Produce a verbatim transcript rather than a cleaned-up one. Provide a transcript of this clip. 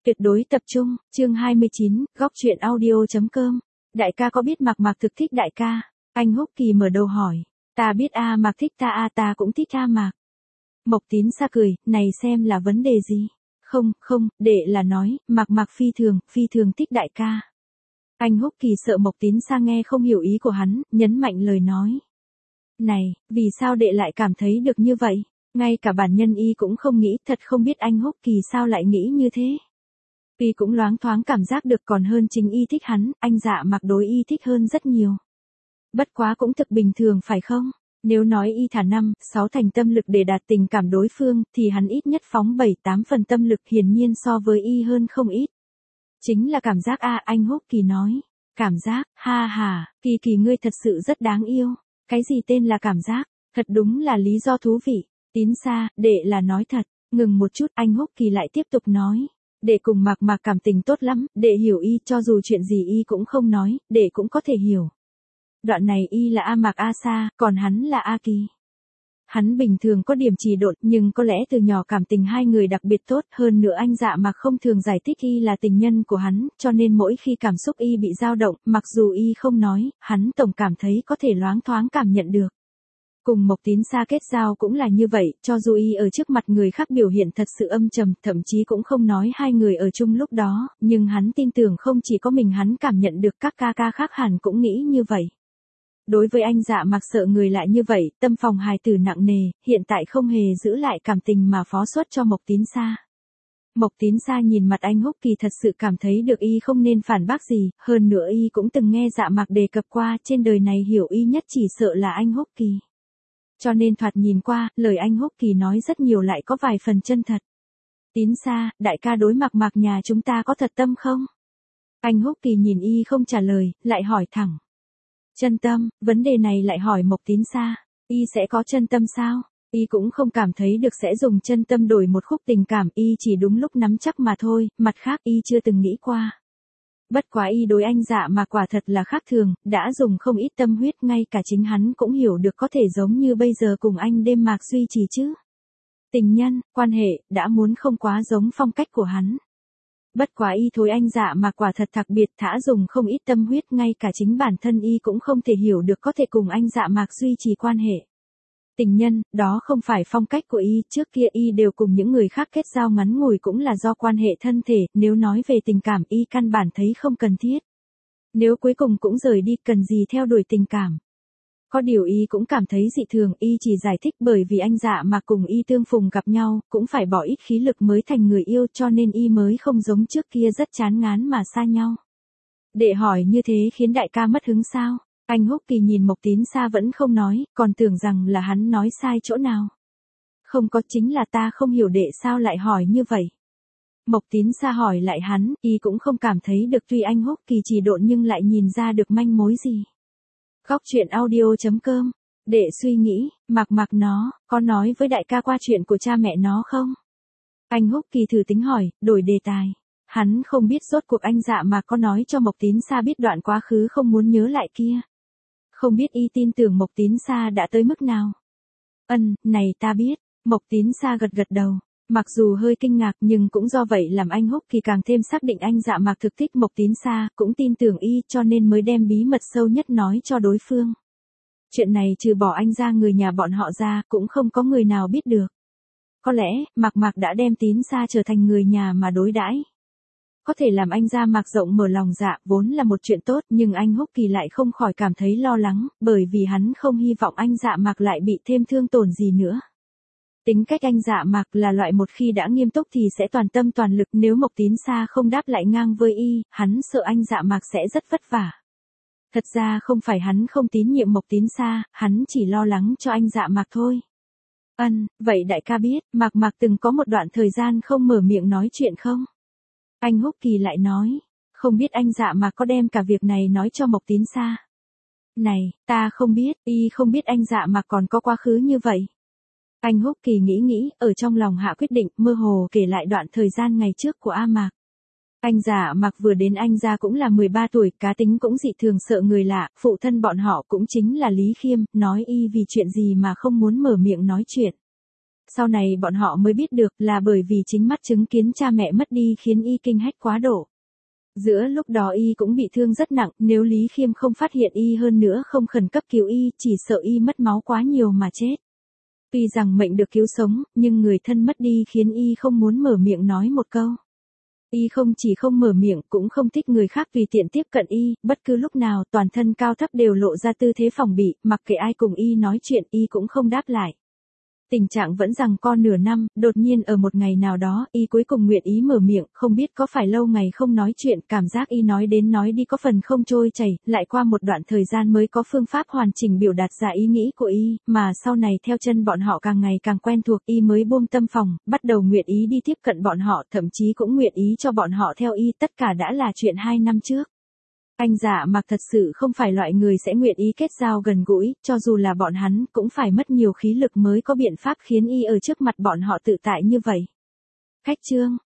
Tuyệt đối tập trung, chương hai mươi chín, góc truyện audio.com. Đại ca có biết Mạc Mạc thực thích đại ca? Anh Húc Kỳ mở đầu hỏi. Ta biết A Mạc thích ta A ta cũng thích A Mạc. Mộc Tín Sa cười, này xem là vấn đề gì? Không, không, đệ là nói, Mạc Mạc phi thường, phi thường thích đại ca. Anh Húc Kỳ sợ Mộc Tín Sa nghe không hiểu ý của hắn, nhấn mạnh lời nói. Này, vì sao đệ lại cảm thấy được như vậy? Ngay cả bản nhân y cũng không nghĩ, thật không biết anh Húc Kỳ sao lại nghĩ như thế. Y cũng loáng thoáng cảm giác được còn hơn chính y thích hắn, anh Dạ Mạc đối y thích hơn rất nhiều. Bất quá cũng thực bình thường phải không? Nếu nói y thả năm, sáu thành tâm lực để đạt tình cảm đối phương, thì hắn ít nhất phóng bảy tám phần tâm lực hiển nhiên so với y hơn không ít. Chính là cảm giác a anh Húc Kỳ nói. Cảm giác, ha ha, Kỳ Kỳ ngươi thật sự rất đáng yêu. Cái gì tên là cảm giác? Thật đúng là lý do thú vị. Tín Sa, đệ là nói thật. Ngừng một chút, anh Húc Kỳ lại tiếp tục nói. Đệ cùng Mạc Mạc cảm tình tốt lắm, đệ hiểu y cho dù chuyện gì y cũng không nói, đệ cũng có thể hiểu. Đoạn này y là A Mạc A Sa, còn hắn là A Kỳ. Hắn bình thường có điểm trì độn nhưng có lẽ từ nhỏ cảm tình hai người đặc biệt tốt, hơn nữa anh Dạ Mạc không thường giải thích y là tình nhân của hắn, cho nên mỗi khi cảm xúc y bị dao động, mặc dù y không nói, hắn tổng cảm thấy có thể loáng thoáng cảm nhận được. Cùng Mộc Tín Sa kết giao cũng là như vậy, cho dù y ở trước mặt người khác biểu hiện thật sự âm trầm, thậm chí cũng không nói hai người ở chung lúc đó, nhưng hắn tin tưởng không chỉ có mình hắn cảm nhận được các ca ca khác hẳn cũng nghĩ như vậy. Đối với anh Dạ Mạc sợ người lại như vậy, tâm phòng hài tử nặng nề, hiện tại không hề giữ lại cảm tình mà phó xuất cho Mộc Tín Sa. Mộc Tín Sa nhìn mặt anh Húc Kỳ thật sự cảm thấy được y không nên phản bác gì, hơn nữa y cũng từng nghe Dạ Mạc đề cập qua, trên đời này hiểu y nhất chỉ sợ là anh Húc Kỳ. Cho nên thoạt nhìn qua, lời anh Húc Kỳ nói rất nhiều lại có vài phần chân thật. Tín Sa, đại ca đối Mạc Mạc nhà chúng ta có thật tâm không? Anh Húc Kỳ nhìn y không trả lời, lại hỏi thẳng. Chân tâm, vấn đề này lại hỏi Mộc Tín Sa, y sẽ có chân tâm sao? Y cũng không cảm thấy được sẽ dùng chân tâm đổi một khúc tình cảm, y chỉ đúng lúc nắm chắc mà thôi, mặt khác y chưa từng nghĩ qua. Bất quá y đối anh Dạ Mạc quả thật là khác thường, đã dùng không ít tâm huyết, ngay cả chính hắn cũng hiểu được có thể giống như bây giờ cùng anh đêm Mạc duy trì chứ. Tình nhân, quan hệ, đã muốn không quá giống phong cách của hắn. Bất quá y thối anh Dạ Mạc quả thật đặc biệt, thả dùng không ít tâm huyết, ngay cả chính bản thân y cũng không thể hiểu được có thể cùng anh Dạ Mạc duy trì quan hệ. Tình nhân, đó không phải phong cách của y, trước kia y đều cùng những người khác kết giao ngắn ngủi cũng là do quan hệ thân thể, nếu nói về tình cảm y căn bản thấy không cần thiết. Nếu cuối cùng cũng rời đi, cần gì theo đuổi tình cảm. Có điều y cũng cảm thấy dị thường, y chỉ giải thích bởi vì anh Dạ Mạc cùng y tương phùng gặp nhau, cũng phải bỏ ít khí lực mới thành người yêu, cho nên y mới không giống trước kia rất chán ngán mà xa nhau. Đệ hỏi như thế khiến đại ca mất hứng sao? Anh Húc Kỳ nhìn Mộc Tín Sa vẫn không nói, còn tưởng rằng là hắn nói sai chỗ nào. Không có, chính là ta không hiểu đệ sao lại hỏi như vậy. Mộc Tín Sa hỏi lại hắn, y cũng không cảm thấy được, tuy anh Húc Kỳ trì độn nhưng lại nhìn ra được manh mối gì. Góc truyện audio.com. Đệ suy nghĩ, Mạc Mạc nó, có nói với đại ca qua chuyện của cha mẹ nó không? Anh Húc Kỳ thử tính hỏi, đổi đề tài. Hắn không biết rốt cuộc anh Dạ Mạc có nói cho Mộc Tín Sa biết đoạn quá khứ không muốn nhớ lại kia. Không biết y tin tưởng Mộc Tín Sa đã tới mức nào. Ân, này ta biết. Mộc Tín Sa gật gật đầu. Mặc dù hơi kinh ngạc nhưng cũng do vậy làm anh Húc Kỳ càng thêm xác định anh Dạ Mạc thực thích Mộc Tín Sa, cũng tin tưởng y cho nên mới đem bí mật sâu nhất nói cho đối phương. Chuyện này trừ bỏ anh ra người nhà bọn họ ra cũng không có người nào biết được. Có lẽ, Mạc Mạc đã đem Tín Sa trở thành người nhà mà đối đãi. Có thể làm anh Dạ Mạc rộng mở lòng dạ vốn là một chuyện tốt, nhưng anh Húc Kỳ lại không khỏi cảm thấy lo lắng, bởi vì hắn không hy vọng anh Dạ Mạc lại bị thêm thương tổn gì nữa. Tính cách anh Dạ Mạc là loại một khi đã nghiêm túc thì sẽ toàn tâm toàn lực, nếu Mộc Tín Sa không đáp lại ngang với y, hắn sợ anh Dạ Mạc sẽ rất vất vả. Thật ra không phải hắn không tín nhiệm Mộc Tín Sa, hắn chỉ lo lắng cho anh Dạ Mạc thôi. Ân, vậy đại ca biết, Mạc Mạc từng có một đoạn thời gian không mở miệng nói chuyện không? Anh Húc Kỳ lại nói, không biết anh Dạ Mạc có đem cả việc này nói cho Mộc Tín Sa. Này, ta không biết, y không biết anh Dạ Mạc còn có quá khứ như vậy. Anh Húc Kỳ nghĩ nghĩ, ở trong lòng hạ quyết định, mơ hồ kể lại đoạn thời gian ngày trước của A Mạc. Anh Dạ Mạc vừa đến anh gia cũng là mười ba tuổi, cá tính cũng dị thường sợ người lạ, phụ thân bọn họ cũng chính là Lý Khiêm, nói y vì chuyện gì mà không muốn mở miệng nói chuyện. Sau này bọn họ mới biết được là bởi vì chính mắt chứng kiến cha mẹ mất đi khiến y kinh hách quá độ. Giữa lúc đó y cũng bị thương rất nặng, nếu Lý Khiêm không phát hiện y hơn nữa không khẩn cấp cứu y, chỉ sợ y mất máu quá nhiều mà chết. Tuy rằng mệnh được cứu sống, nhưng người thân mất đi khiến y không muốn mở miệng nói một câu. Y không chỉ không mở miệng, cũng không thích người khác tùy tiện tiếp cận y, bất cứ lúc nào toàn thân cao thấp đều lộ ra tư thế phòng bị, mặc kệ ai cùng y nói chuyện y cũng không đáp lại. Tình trạng vẫn giằng co nửa năm, đột nhiên ở một ngày nào đó, y cuối cùng nguyện ý mở miệng, không biết có phải lâu ngày không nói chuyện, cảm giác y nói đến nói đi có phần không trôi chảy, lại qua một đoạn thời gian mới có phương pháp hoàn chỉnh biểu đạt ra ý nghĩ của y, mà sau này theo chân bọn họ càng ngày càng quen thuộc, y mới buông tâm phòng, bắt đầu nguyện ý đi tiếp cận bọn họ, thậm chí cũng nguyện ý cho bọn họ theo y, tất cả đã là chuyện hai năm trước. Anh Dạ Mạc thật sự không phải loại người sẽ nguyện ý kết giao gần gũi, cho dù là bọn hắn cũng phải mất nhiều khí lực mới có biện pháp khiến y ở trước mặt bọn họ tự tại như vậy. Khách chương